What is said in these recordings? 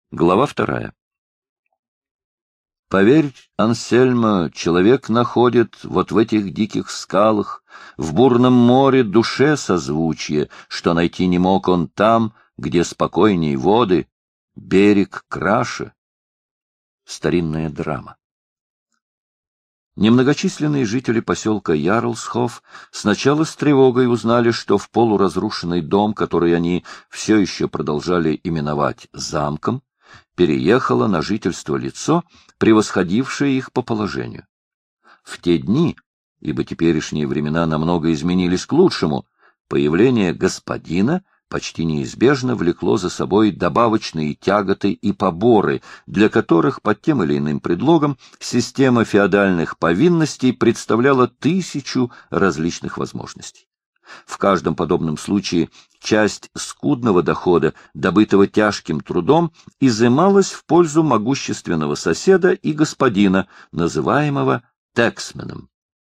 Глава 2. Поверь, Ансельмо, человек находит вот в этих диких скалах, в бурном море душе созвучие, что найти не мог он там, где спокойней воды, берег краше. Старинная драма. Немногочисленные жители поселка Ярлсхоф сначала с тревогой узнали, что в полуразрушенный дом, который они все еще продолжали именовать замком, переехало на жительство лицо, превосходившее их по положению. В те дни, ибо теперешние времена намного изменились к лучшему, появление господина почти неизбежно влекло за собой добавочные тяготы и поборы, для которых под тем или иным предлогом система феодальных повинностей представляла 1000 различных возможностей. В каждом подобном случае часть скудного дохода, добытого тяжким трудом, изымалась в пользу могущественного соседа и господина, называемого тексменом.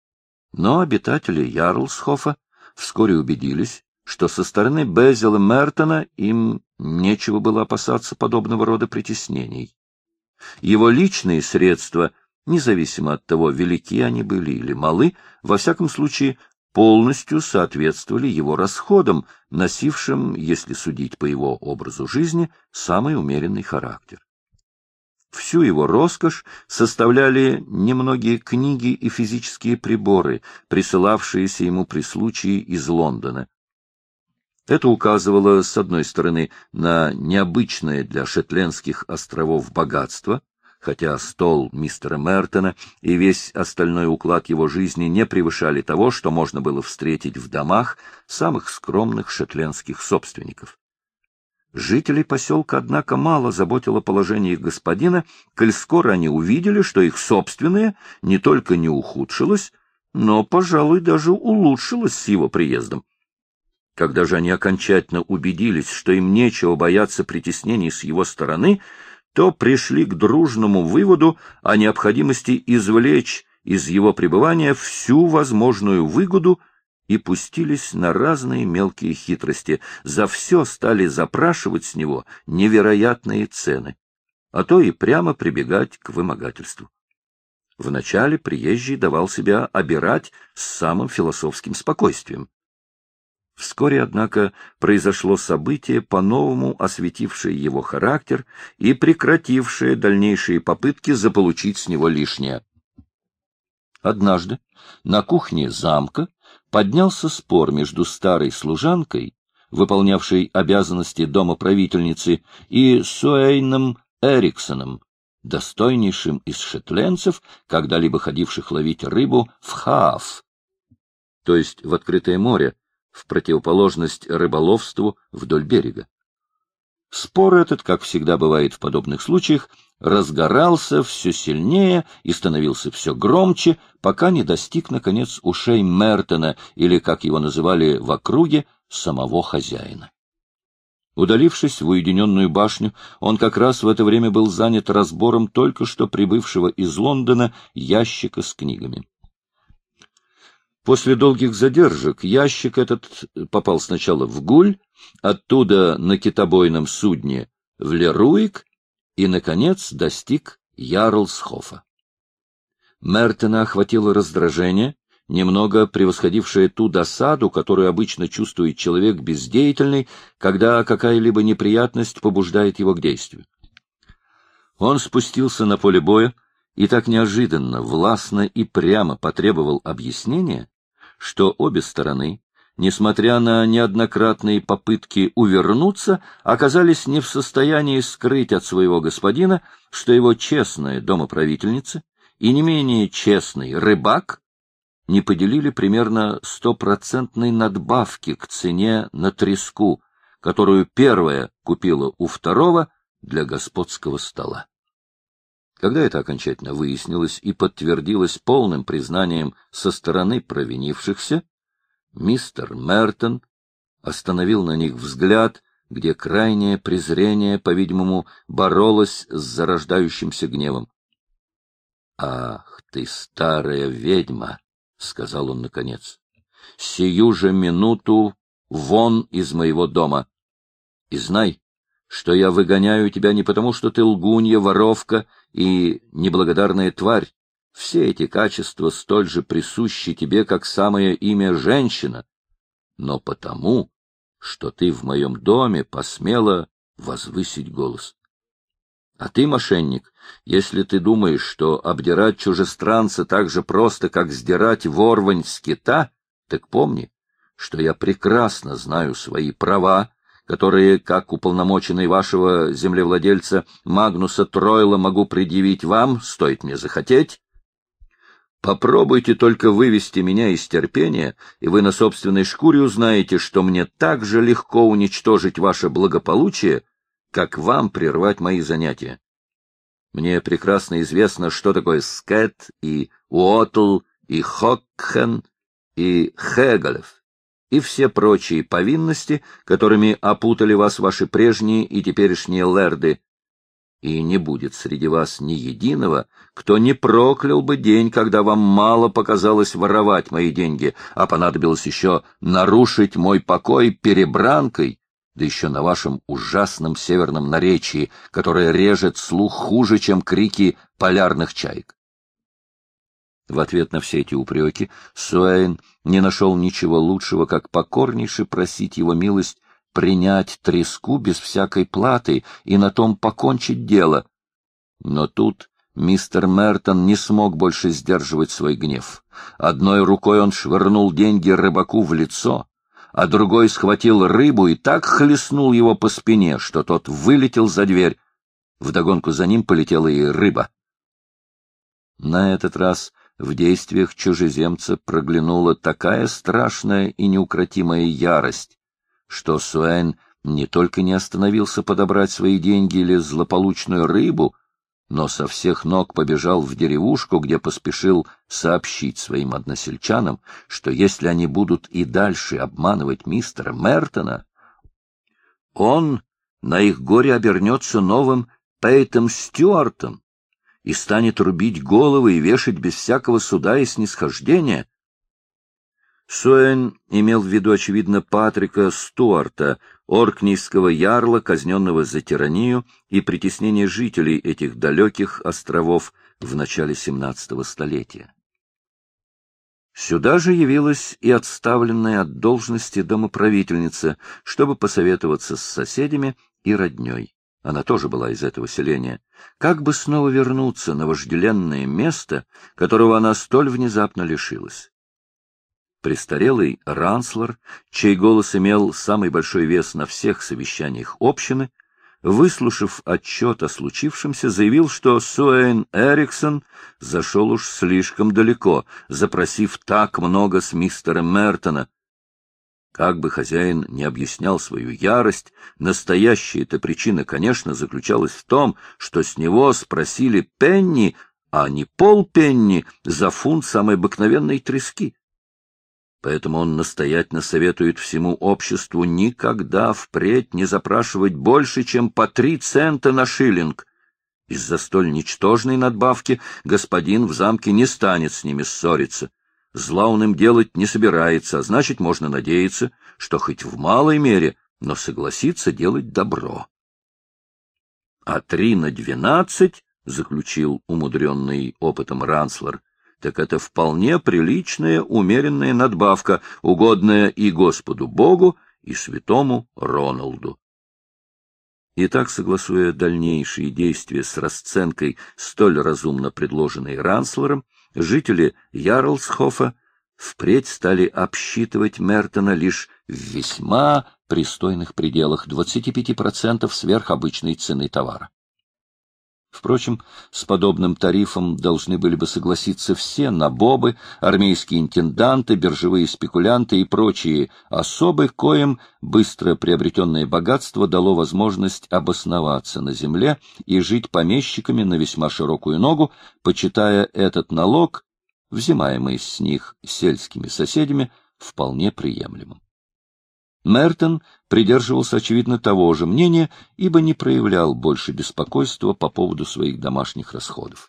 Но обитатели Ярлсхофа вскоре убедились, что со стороны Безила Мертона им нечего было опасаться подобного рода притеснений. Его личные средства, независимо от того, велики они были или малы, во всяком случае, полностью соответствовали его расходам, носившим, если судить по его образу жизни, самый умеренный характер. Всю его роскошь составляли немногие книги и физические приборы, присылавшиеся ему при случае из Лондона. Это указывало, с одной стороны, на необычное для Шетлендских островов богатство, хотя стол мистера Мертона и весь остальной уклад его жизни не превышали того, что можно было встретить в домах самых скромных шетлендских собственников. Жителей поселка, однако, мало заботило положение их господина, коль скоро они увидели, что их собственное не только не ухудшилось, но, пожалуй, даже улучшилось с его приездом. Когда же они окончательно убедились, что им нечего бояться притеснений с его стороны, то пришли к дружному выводу о необходимости извлечь из его пребывания всю возможную выгоду и пустились на разные мелкие хитрости, за все стали запрашивать с него невероятные цены, а то и прямо прибегать к вымогательству. Вначале приезжий давал себя обирать с самым философским спокойствием. Вскоре, однако, произошло событие, по-новому осветившее его характер и прекратившее дальнейшие попытки заполучить с него лишнее. Однажды на кухне замка поднялся спор между старой служанкой, выполнявшей обязанности домоправительницы, и Суэйном Эриксоном, достойнейшим из шетлендцев, когда-либо ходивших ловить рыбу в Хааф, то есть в открытое море, в противоположность рыболовству вдоль берега. Спор этот, как всегда бывает в подобных случаях, разгорался все сильнее и становился все громче, пока не достиг, наконец, ушей Мертона, или, как его называли в округе, самого хозяина. Удалившись в уединенную башню, он как раз в это время был занят разбором только что прибывшего из Лондона ящика с книгами. После долгих задержек ящик этот попал сначала в Гуль, оттуда на китобойном судне в Леруик и, наконец, достиг Ярлсхофа. Мертона охватило раздражение, немного превосходившее ту досаду, которую обычно чувствует человек бездеятельный, когда какая-либо неприятность побуждает его к действию. Он спустился на поле боя и так неожиданно, властно и прямо потребовал объяснения, что обе стороны, несмотря на неоднократные попытки увернуться, оказались не в состоянии скрыть от своего господина, что его честная домоправительница и не менее честный рыбак не поделили примерно 100% надбавки к цене на треску, которую первая купила у второго для господского стола. Когда это окончательно выяснилось и подтвердилось полным признанием со стороны провинившихся, мистер Мертон остановил на них взгляд, где крайнее презрение, по-видимому, боролось с зарождающимся гневом. — Ах ты, старая ведьма! — сказал он наконец. — Сию же минуту вон из моего дома! И знай, что я выгоняю тебя не потому, что ты лгунья, воровка и неблагодарная тварь. Все эти качества столь же присущи тебе, как самое имя женщина, но потому, что ты в моем доме посмела возвысить голос. А ты, мошенник, если ты думаешь, что обдирать чужестранца так же просто, как сдирать ворвань с кита, так помни, что я прекрасно знаю свои права, которые, как уполномоченный вашего землевладельца Магнуса Тройла, могу предъявить вам, стоит мне захотеть. Попробуйте только вывести меня из терпения, и вы на собственной шкуре узнаете, что мне так же легко уничтожить ваше благополучие, как вам прервать мои занятия. Мне прекрасно известно, что такое скет, и уотл, и хокхен, и хеголев, и все прочие повинности, которыми опутали вас ваши прежние и теперешние лэрды, и не будет среди вас ни единого, кто не проклял бы день, когда вам мало показалось воровать мои деньги, а понадобилось еще нарушить мой покой перебранкой, да еще на вашем ужасном северном наречии, которое режет слух хуже, чем крики полярных чаек. В ответ на все эти упреки Суэйн не нашел ничего лучшего, как покорнейше просить его милость принять треску без всякой платы и на том покончить дело. Но тут мистер Мертон не смог больше сдерживать свой гнев. Одной рукой он швырнул деньги рыбаку в лицо, а другой схватил рыбу и так хлестнул его по спине, что тот вылетел за дверь. Вдогонку за ним полетела и рыба. На этот раз в действиях чужеземца проглянула такая страшная и неукротимая ярость, что Суэйн не только не остановился подобрать свои деньги или злополучную рыбу, но со всех ног побежал в деревушку, где поспешил сообщить своим односельчанам, что если они будут и дальше обманывать мистера Мертона, он на их горе обернется новым Пейтом Стюартом и станет рубить головы и вешать без всякого суда и снисхождения. Суэйн имел в виду, очевидно, Патрика Стюарта, оркнийского ярла, казненного за тиранию и притеснение жителей этих далеких островов в начале XVII столетия. Сюда же явилась и отставленная от должности домоправительница, чтобы посоветоваться с соседями и родней. Она тоже была из этого селения. Как бы снова вернуться на вожделенное место, которого она столь внезапно лишилась? Престарелый Ранслер, чей голос имел самый большой вес на всех совещаниях общины, выслушав отчет о случившемся, заявил, что Суэйн Эриксон зашел уж слишком далеко, запросив так много с мистера Мертона. Как бы хозяин не объяснял свою ярость, настоящая-то причина, конечно, заключалась в том, что с него спросили пенни, а не полпенни за фунт самой обыкновенной трески. Поэтому он настоятельно советует всему обществу никогда впредь не запрашивать больше, чем по 3 цента на шиллинг. Из-за столь ничтожной надбавки господин в замке не станет с ними ссориться. Зла он им делать не собирается, а значит, можно надеяться, что хоть в малой мере, но согласится делать добро. А 3 на 12, заключил умудренный опытом Ранслер, так это вполне приличная, умеренная надбавка, угодная и Господу Богу, и святому Роналду. Итак, согласуя дальнейшие действия с расценкой, столь разумно предложенной Ранслером, жители Ярлсхофа впредь стали обсчитывать Мертона лишь в весьма пристойных пределах 25% сверх обычной цены товара. Впрочем, с подобным тарифом должны были бы согласиться все набобы, армейские интенданты, биржевые спекулянты и прочие особы, коим быстро приобретенное богатство дало возможность обосноваться на земле и жить помещиками на весьма широкую ногу, почитая этот налог, взимаемый с них сельскими соседями, вполне приемлемым. Мертон придерживался, очевидно, того же мнения, ибо не проявлял больше беспокойства по поводу своих домашних расходов.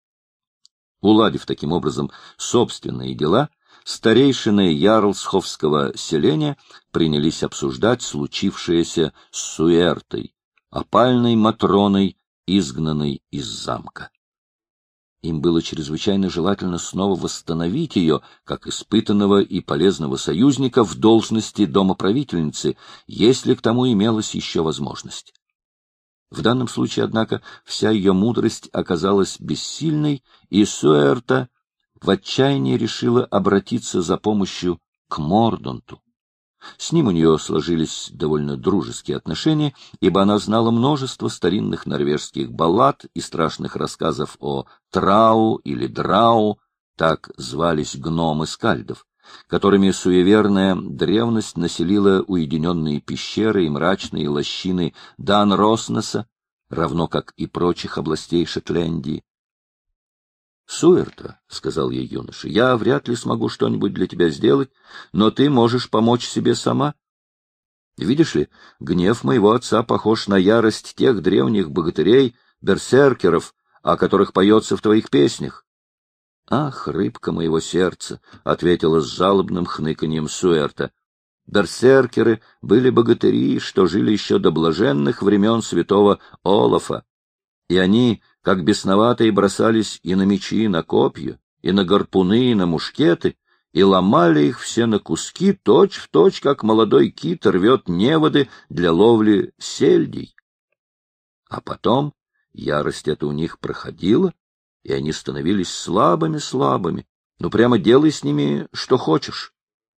Уладив таким образом собственные дела, старейшины Ярлсхофского селения принялись обсуждать случившееся с Суэртой, опальной Матроной, изгнанной из замка. Им было чрезвычайно желательно снова восстановить ее, как испытанного и полезного союзника, в должности домоправительницы, если к тому имелась еще возможность. В данном случае, однако, вся ее мудрость оказалась бессильной, и Суэрта в отчаянии решила обратиться за помощью к Мордонту. С ним у нее сложились довольно дружеские отношения, ибо она знала множество старинных норвежских баллад и страшных рассказов о Трау или Драу, так звались гномы скальдов, которыми суеверная древность населила уединенные пещеры и мрачные лощины Дан-Роснеса, равно как и прочих областей Шотландии. «Суэрта», — сказал ей юноша, — «я вряд ли смогу что-нибудь для тебя сделать, но ты можешь помочь себе сама. Видишь ли, гнев моего отца похож на ярость тех древних богатырей, берсеркеров, о которых поется в твоих песнях». «Ах, рыбка моего сердца», — ответила с жалобным хныканьем Суэрта, — «берсеркеры были богатыри, что жили еще до блаженных времен святого Олафа, и они, как бесноватые, бросались и на мечи, и на копья, и на гарпуны, и на мушкеты, и ломали их все на куски, точь-в-точь, как молодой кит рвет неводы для ловли сельдей. А потом ярость эта у них проходила, и они становились слабыми. Ну, прямо делай с ними, что хочешь.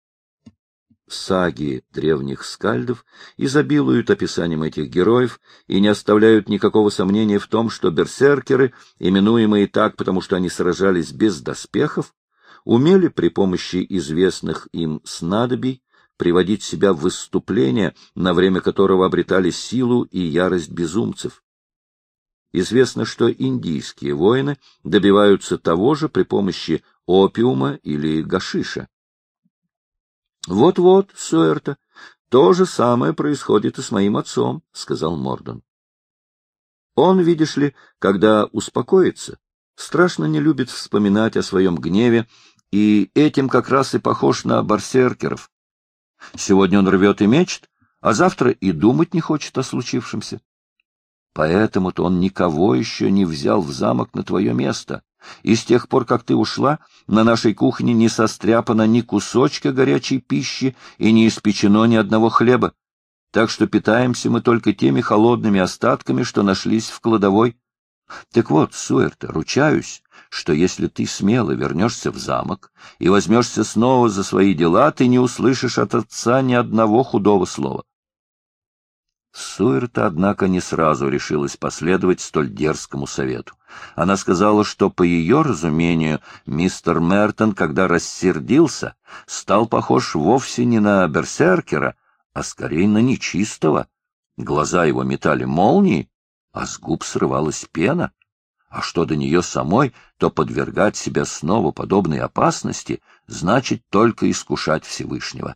Саги древних скальдов изобилуют описанием этих героев и не оставляют никакого сомнения в том, что берсеркеры, именуемые так, потому что они сражались без доспехов, умели при помощи известных им снадобий приводить себя в выступление, на время которого обретали силу и ярость безумцев. Известно, что индийские воины добиваются того же при помощи опиума или гашиша. «Вот-вот, Суэрта, то же самое происходит и с моим отцом», — сказал Мордон. «Он, видишь ли, когда успокоится, страшно не любит вспоминать о своем гневе, и этим как раз и похож на берсеркеров. Сегодня он рвет и мечет, а завтра и думать не хочет о случившемся. Поэтому-то он никого еще не взял в замок на твое место. И с тех пор, как ты ушла, на нашей кухне не состряпано ни кусочка горячей пищи и не испечено ни одного хлеба, так что питаемся мы только теми холодными остатками, что нашлись в кладовой. Так вот, Суэрта, ручаюсь, что если ты смело вернешься в замок и возьмешься снова за свои дела, ты не услышишь от отца ни одного худого слова». Суэрта, однако, не сразу решилась последовать столь дерзкому совету. Она сказала, что, по ее разумению, мистер Мертон, когда рассердился, стал похож вовсе не на берсеркера, а скорее на нечистого. Глаза его метали молнии, а с губ срывалась пена. А что до нее самой, то подвергать себя снова подобной опасности значит только искушать Всевышнего.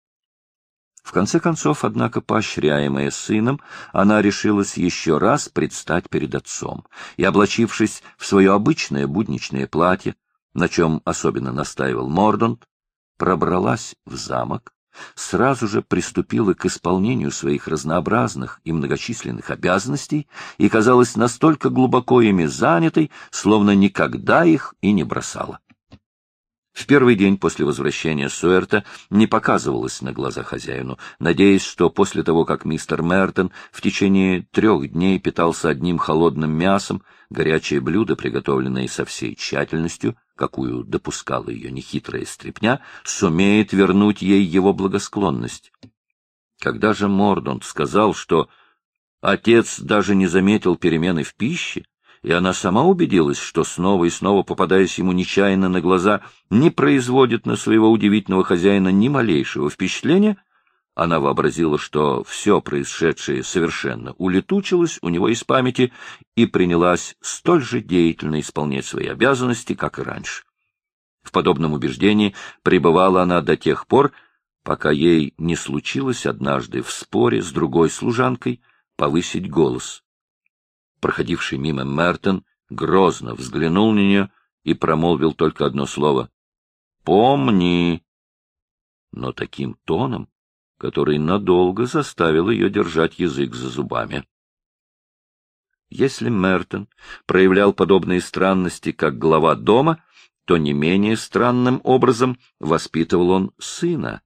В конце концов, однако, поощряемая сыном, она решилась еще раз предстать перед отцом, и, облачившись в свое обычное будничное платье, на чем особенно настаивал Мордонт, пробралась в замок, сразу же приступила к исполнению своих разнообразных и многочисленных обязанностей и казалась настолько глубоко ими занятой, словно никогда их и не бросала. В первый день после возвращения Суэрта не показывалась на глаза хозяину, надеясь, что после того, как мистер Мертон в течение 3 дней питался одним холодным мясом, горячее блюдо, приготовленное со всей тщательностью, какую допускала ее нехитрая стряпня, сумеет вернуть ей его благосклонность. Когда же Мордонт сказал, что отец даже не заметил перемены в пище, и она сама убедилась, что снова и снова, попадаясь ему нечаянно на глаза, не производит на своего удивительного хозяина ни малейшего впечатления, она вообразила, что все происшедшее совершенно улетучилось у него из памяти и принялась столь же деятельно исполнять свои обязанности, как и раньше. В подобном убеждении пребывала она до тех пор, пока ей не случилось однажды в споре с другой служанкой повысить голос. Проходивший мимо Мертон грозно взглянул на нее и промолвил только одно слово — «Помни!», но таким тоном, который надолго заставил ее держать язык за зубами. Если Мертон проявлял подобные странности как глава дома, то не менее странным образом воспитывал он сына.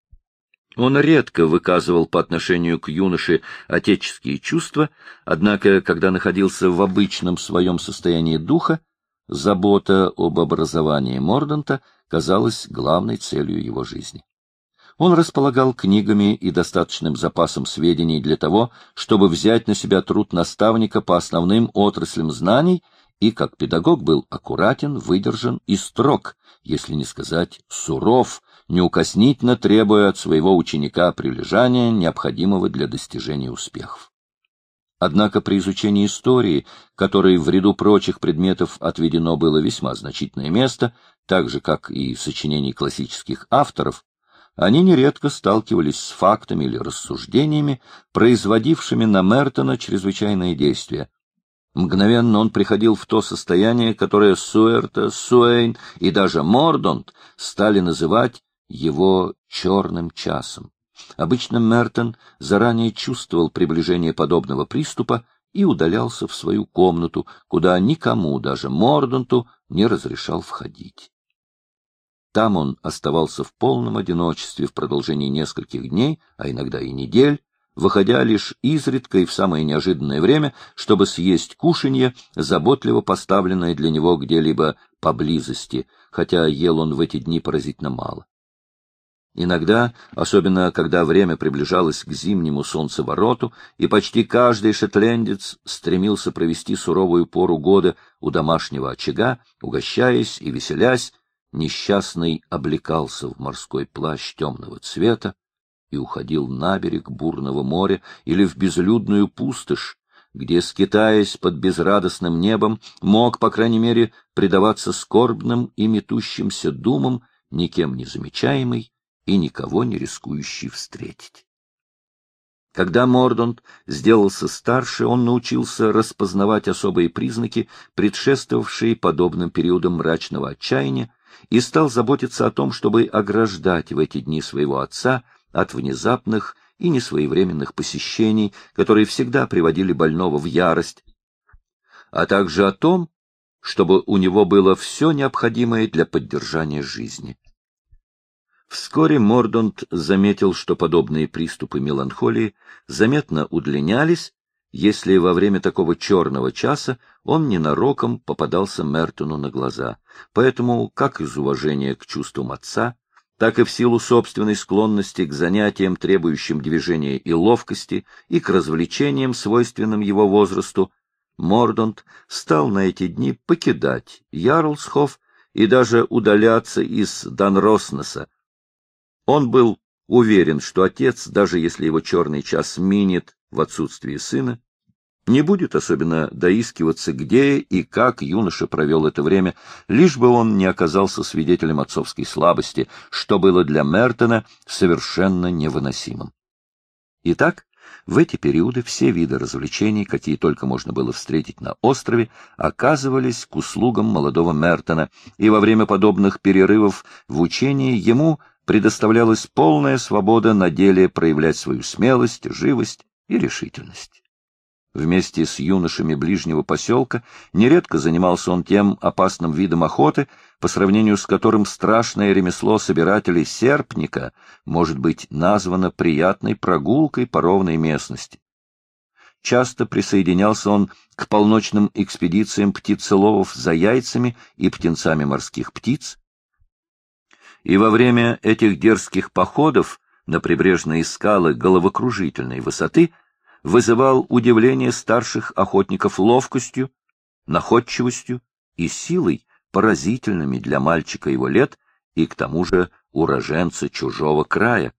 Он редко выказывал по отношению к юноше отеческие чувства, однако, когда находился в обычном своем состоянии духа, забота об образовании Морданта казалась главной целью его жизни. Он располагал книгами и достаточным запасом сведений для того, чтобы взять на себя труд наставника по основным отраслям знаний, и как педагог был аккуратен, выдержан и строг, если не сказать суров, неукоснительно требуя от своего ученика прилежания, необходимого для достижения успехов. Однако при изучении истории, которой в ряду прочих предметов отведено было весьма значительное место, так же, как и сочинений классических авторов, они нередко сталкивались с фактами или рассуждениями, производившими на Мертона чрезвычайные действия. Мгновенно он приходил в то состояние, которое Суэрта, Суэйн и даже Мордонт стали называть его «черным часом». Обычно Мертон заранее чувствовал приближение подобного приступа и удалялся в свою комнату, куда никому, даже Мордонту, не разрешал входить. Там он оставался в полном одиночестве в продолжении нескольких дней, а иногда и недель, выходя лишь изредка и в самое неожиданное время, чтобы съесть кушанье, заботливо поставленное для него где-либо поблизости, хотя ел он в эти дни поразительно мало. Иногда, особенно когда время приближалось к зимнему солнцевороту, и почти каждый шотландец стремился провести суровую пору года у домашнего очага, угощаясь и веселясь, несчастный облекался в морской плащ темного цвета и уходил на берег бурного моря или в безлюдную пустошь, где, скитаясь под безрадостным небом, мог, по крайней мере, предаваться скорбным и метущимся думам, никем не замечаемый и никого не рискующий встретить. Когда Мордонт сделался старше, он научился распознавать особые признаки, предшествовавшие подобным периодам мрачного отчаяния, и стал заботиться о том, чтобы ограждать в эти дни своего отца от внезапных и несвоевременных посещений, которые всегда приводили больного в ярость, а также о том, чтобы у него было все необходимое для поддержания жизни. Вскоре Мордонт заметил, что подобные приступы меланхолии заметно удлинялись, если во время такого черного часа он ненароком попадался Мертону на глаза. Поэтому, как из уважения к чувствам отца, так и в силу собственной склонности к занятиям, требующим движения и ловкости, и к развлечениям, свойственным его возрасту, Мордонт стал на эти дни покидать Ярлсхоф и даже удаляться из Данроснеса. Он был уверен, что отец, даже если его черный час минет в отсутствии сына, не будет особенно доискиваться, где и как юноша провел это время, лишь бы он не оказался свидетелем отцовской слабости, что было для Мертона совершенно невыносимым. Итак, в эти периоды все виды развлечений, какие только можно было встретить на острове, оказывались к услугам молодого Мертона, и во время подобных перерывов в учении ему предоставлялась полная свобода на деле проявлять свою смелость, живость и решительность. Вместе с юношами ближнего поселка нередко занимался он тем опасным видом охоты, по сравнению с которым страшное ремесло собирателей серпника может быть названо приятной прогулкой по ровной местности. Часто присоединялся он к полночным экспедициям птицеловов за яйцами и птенцами морских птиц, и во время этих дерзких походов на прибрежные скалы головокружительной высоты вызывал удивление старших охотников ловкостью, находчивостью и силой, поразительными для мальчика его лет и к тому же уроженца чужого края.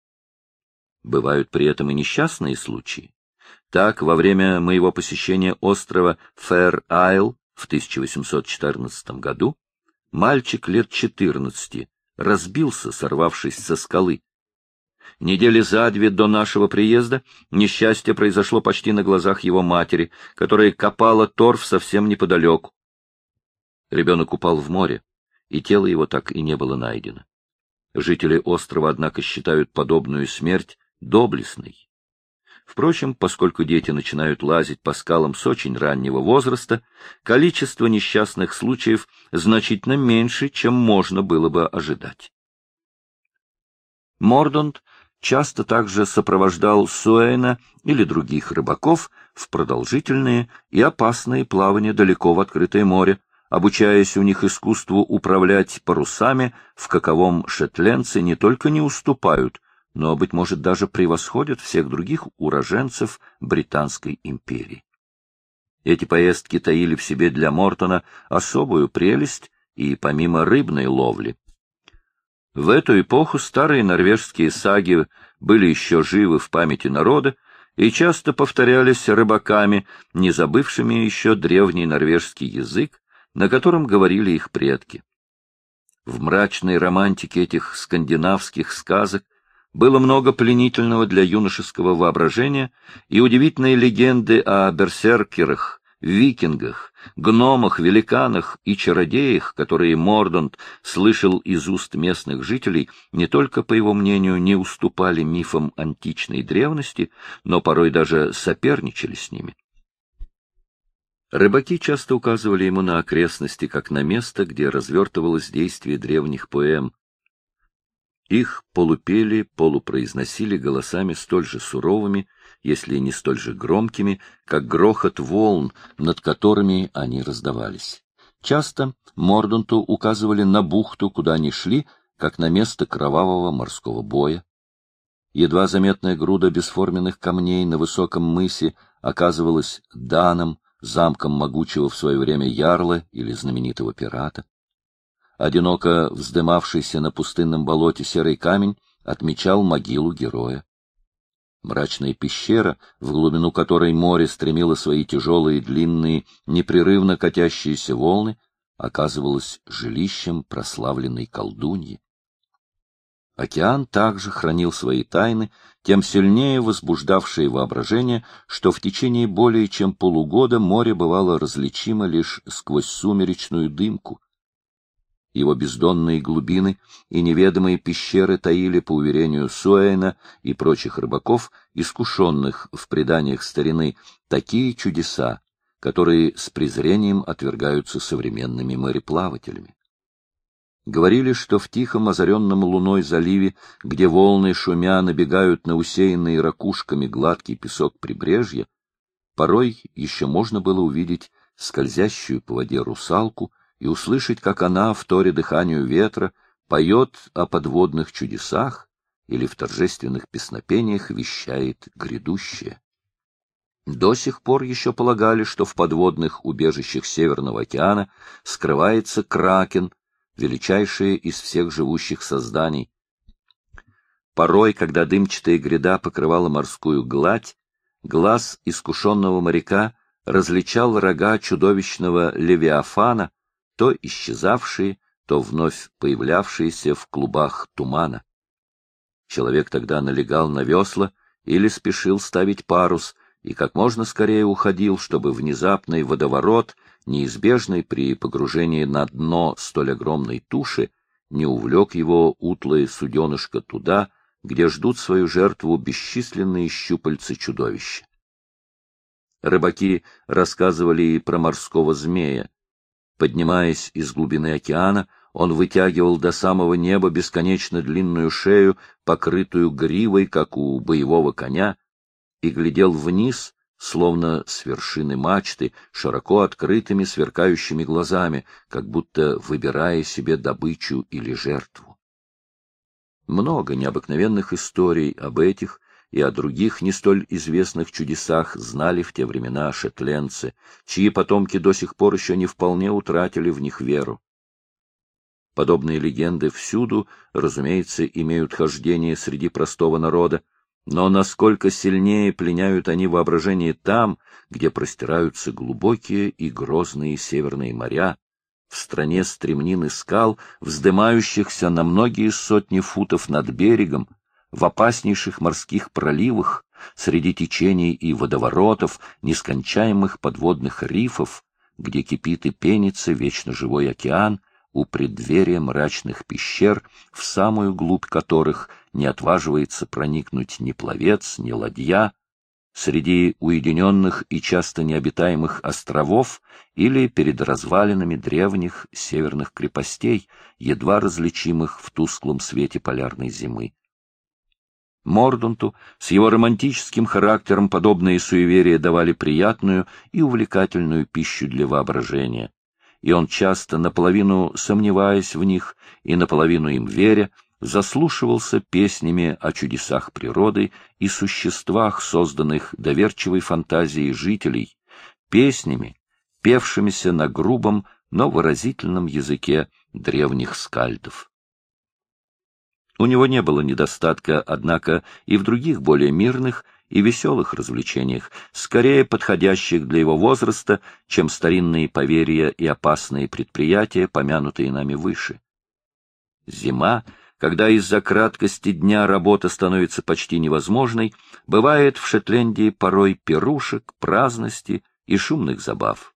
Бывают при этом и несчастные случаи. Так, во время моего посещения острова Фэр-Айл в 1814 году мальчик лет 14 разбился, сорвавшись со скалы. Недели за две до нашего приезда несчастье произошло почти на глазах его матери, которая копала торф совсем неподалеку. Ребенок упал в море, и тело его так и не было найдено. Жители острова, однако, считают подобную смерть доблестной. Впрочем, поскольку дети начинают лазить по скалам с очень раннего возраста, количество несчастных случаев значительно меньше, чем можно было бы ожидать. Мордонт часто также сопровождал Суэйна или других рыбаков в продолжительные и опасные плавания далеко в открытое море, обучаясь у них искусству управлять парусами, в каковом шетлендцы не только не уступают, но, быть может, даже превосходят всех других уроженцев Британской империи. Эти поездки таили в себе для Мортона особую прелесть и помимо рыбной ловли. В эту эпоху старые норвежские саги были еще живы в памяти народа и часто повторялись рыбаками, не забывшими еще древний норвежский язык, на котором говорили их предки. В мрачной романтике этих скандинавских сказок было много пленительного для юношеского воображения, и удивительные легенды о берсеркерах, викингах, гномах, великанах и чародеях, которые Мордонт слышал из уст местных жителей, не только, по его мнению, не уступали мифам античной древности, но порой даже соперничали с ними. Рыбаки часто указывали ему на окрестности, как на место, где развертывалось действие древних поэм. Их полупели, полупроизносили голосами столь же суровыми, если не столь же громкими, как грохот волн, над которыми они раздавались. Часто Мордонту указывали на бухту, куда они шли, как на место кровавого морского боя. Едва заметная груда бесформенных камней на высоком мысе оказывалась Даном, замком могучего в свое время ярла или знаменитого пирата. Одиноко вздымавшийся на пустынном болоте серый камень отмечал могилу героя. Мрачная пещера, в глубину которой море стремило свои тяжелые, длинные, непрерывно катящиеся волны, оказывалась жилищем прославленной колдуньи. Океан также хранил свои тайны, тем сильнее возбуждавшие воображение, что в течение более чем полугода море бывало различимо лишь сквозь сумеречную дымку. Его бездонные глубины и неведомые пещеры таили, по уверению Суэйна и прочих рыбаков, искушенных в преданиях старины, такие чудеса, которые с презрением отвергаются современными мореплавателями. Говорили, что в тихом озаренном луной заливе, где волны шумя набегают на усеянный ракушками гладкий песок прибрежья, порой еще можно было увидеть скользящую по воде русалку и услышать, как она, вторя дыханию ветра, поет о подводных чудесах или в торжественных песнопениях вещает грядущее. До сих пор еще полагали, что в подводных убежищах Северного океана скрывается кракен, величайшее из всех живущих созданий. Порой, когда дымчатая гряда покрывала морскую гладь, глаз искушенного моряка различал рога чудовищного левиафана, то исчезавшие, то вновь появлявшиеся в клубах тумана. Человек тогда налегал на весла или спешил ставить парус, и как можно скорее уходил, чтобы внезапный водоворот, неизбежный при погружении на дно столь огромной туши, не увлек его утлое суденышко туда, где ждут свою жертву бесчисленные щупальца чудовища. Рыбаки рассказывали и про морского змея. Поднимаясь из глубины океана, он вытягивал до самого неба бесконечно длинную шею, покрытую гривой, как у боевого коня, и глядел вниз, словно с вершины мачты, широко открытыми сверкающими глазами, как будто выбирая себе добычу или жертву. Много необыкновенных историй об этих и о других не столь известных чудесах знали в те времена шетлендцы, чьи потомки до сих пор еще не вполне утратили в них веру. Подобные легенды всюду, разумеется, имеют хождение среди простого народа, но насколько сильнее пленяют они воображение там, где простираются глубокие и грозные северные моря, в стране стремнин и скал, вздымающихся на многие сотни футов над берегом, в опаснейших морских проливах, среди течений и водоворотов, нескончаемых подводных рифов, где кипит и пенится вечно живой океан, у преддверия мрачных пещер, в самую глубь которых не отваживается проникнуть ни пловец, ни ладья, среди уединенных и часто необитаемых островов или перед развалинами древних северных крепостей, едва различимых в тусклом свете полярной зимы. Морданту с его романтическим характером подобные суеверия давали приятную и увлекательную пищу для воображения, и он часто, наполовину сомневаясь в них и наполовину им веря, заслушивался песнями о чудесах природы и существах, созданных доверчивой фантазией жителей, песнями, певшимися на грубом, но выразительном языке древних скальдов. У него не было недостатка, однако, и в других более мирных и веселых развлечениях, скорее подходящих для его возраста, чем старинные поверья и опасные предприятия, помянутые нами выше. Зима, когда из-за краткости дня работа становится почти невозможной, бывает в Шотландии порой пирушек, праздности и шумных забав.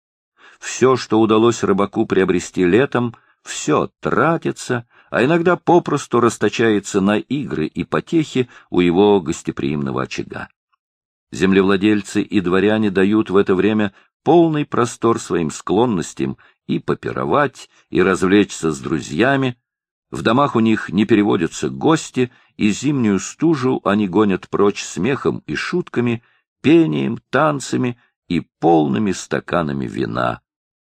Все, что удалось рыбаку приобрести летом, все тратится, а иногда попросту расточается на игры и потехи у его гостеприимного очага. Землевладельцы и дворяне дают в это время полный простор своим склонностям и попировать, и развлечься с друзьями. В домах у них не переводятся гости, и зимнюю стужу они гонят прочь смехом и шутками, пением, танцами и полными стаканами вина.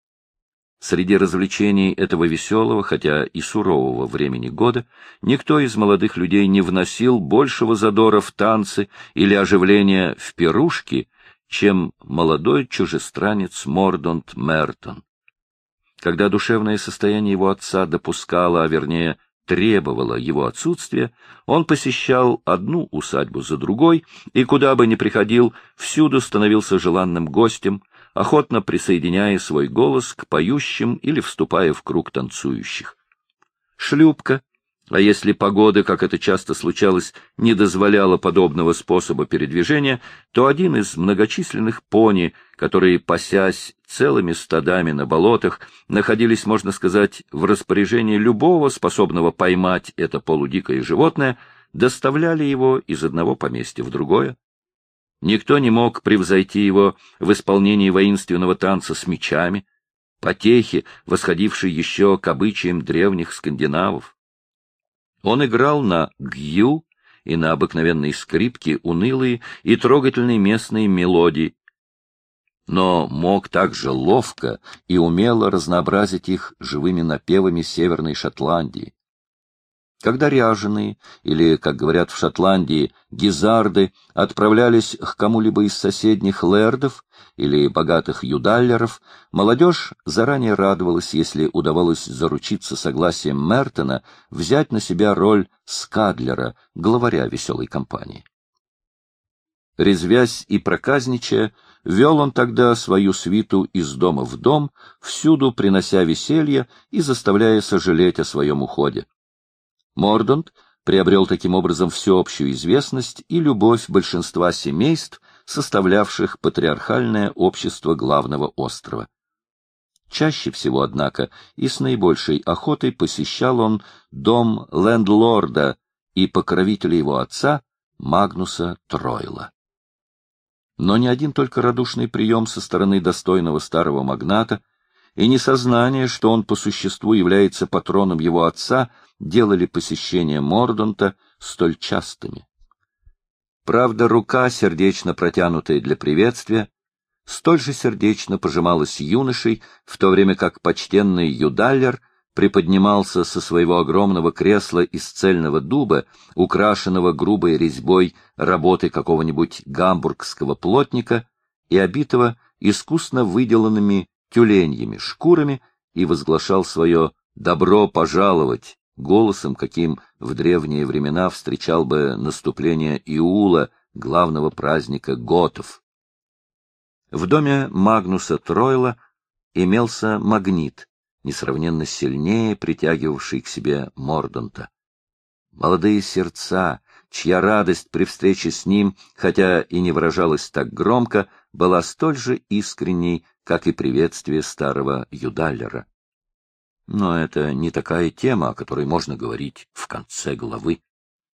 Среди развлечений этого веселого, хотя и сурового времени года, никто из молодых людей не вносил большего задора в танцы или оживления в пирушки, чем молодой чужестранец Мордант Мертон. Когда душевное состояние его отца допускало, а вернее требовало его отсутствия, он посещал одну усадьбу за другой, и куда бы ни приходил, всюду становился желанным гостем, охотно присоединяя свой голос к поющим или вступая в круг танцующих. Шлюпка, а если погода, как это часто случалось, не дозволяла подобного способа передвижения, то один из многочисленных пони, которые, пасясь целыми стадами на болотах, находились, можно сказать, в распоряжении любого, способного поймать это полудикое животное, доставляли его из одного поместья в другое. Никто не мог превзойти его в исполнении воинственного танца с мечами, потехи, восходившей еще к обычаям древних скандинавов. Он играл на гью и на обыкновенной скрипке унылые и трогательные местные мелодии, но мог также ловко и умело разнообразить их живыми напевами Северной Шотландии. Когда ряженые, или, как говорят в Шотландии, гизарды, отправлялись к кому-либо из соседних лэрдов или богатых юдаллеров, молодежь заранее радовалась, если удавалось заручиться согласием Мертона взять на себя роль скадлера, главаря веселой компании. Резвясь и проказничая, вел он тогда свою свиту из дома в дом, всюду принося веселье и заставляя сожалеть о своем уходе. Мордант приобрел таким образом всеобщую известность и любовь большинства семейств, составлявших патриархальное общество главного острова. Чаще всего, однако, и с наибольшей охотой посещал он дом лендлорда и покровителя его отца Магнуса Тройла. Но ни один только радушный прием со стороны достойного старого магната и несознание, что он по существу является патроном его отца, делали посещения Морданта столь частыми. Правда, рука, сердечно протянутая для приветствия, столь же сердечно пожималась юношей, в то время как почтенный юдаллер приподнимался со своего огромного кресла из цельного дуба, украшенного грубой резьбой работы какого-нибудь гамбургского плотника и обитого искусно выделанными тюленьями шкурами, и возглашал свое «добро пожаловать» голосом, каким в древние времена встречал бы наступление Иула, главного праздника готов. В доме Магнуса Тройла имелся магнит, несравненно сильнее притягивавший к себе Морданта. Молодые сердца, чья радость при встрече с ним, хотя и не выражалась так громко, была столь же искренней, как и приветствие старого юдаллера. Но это не такая тема, о которой можно говорить в конце главы.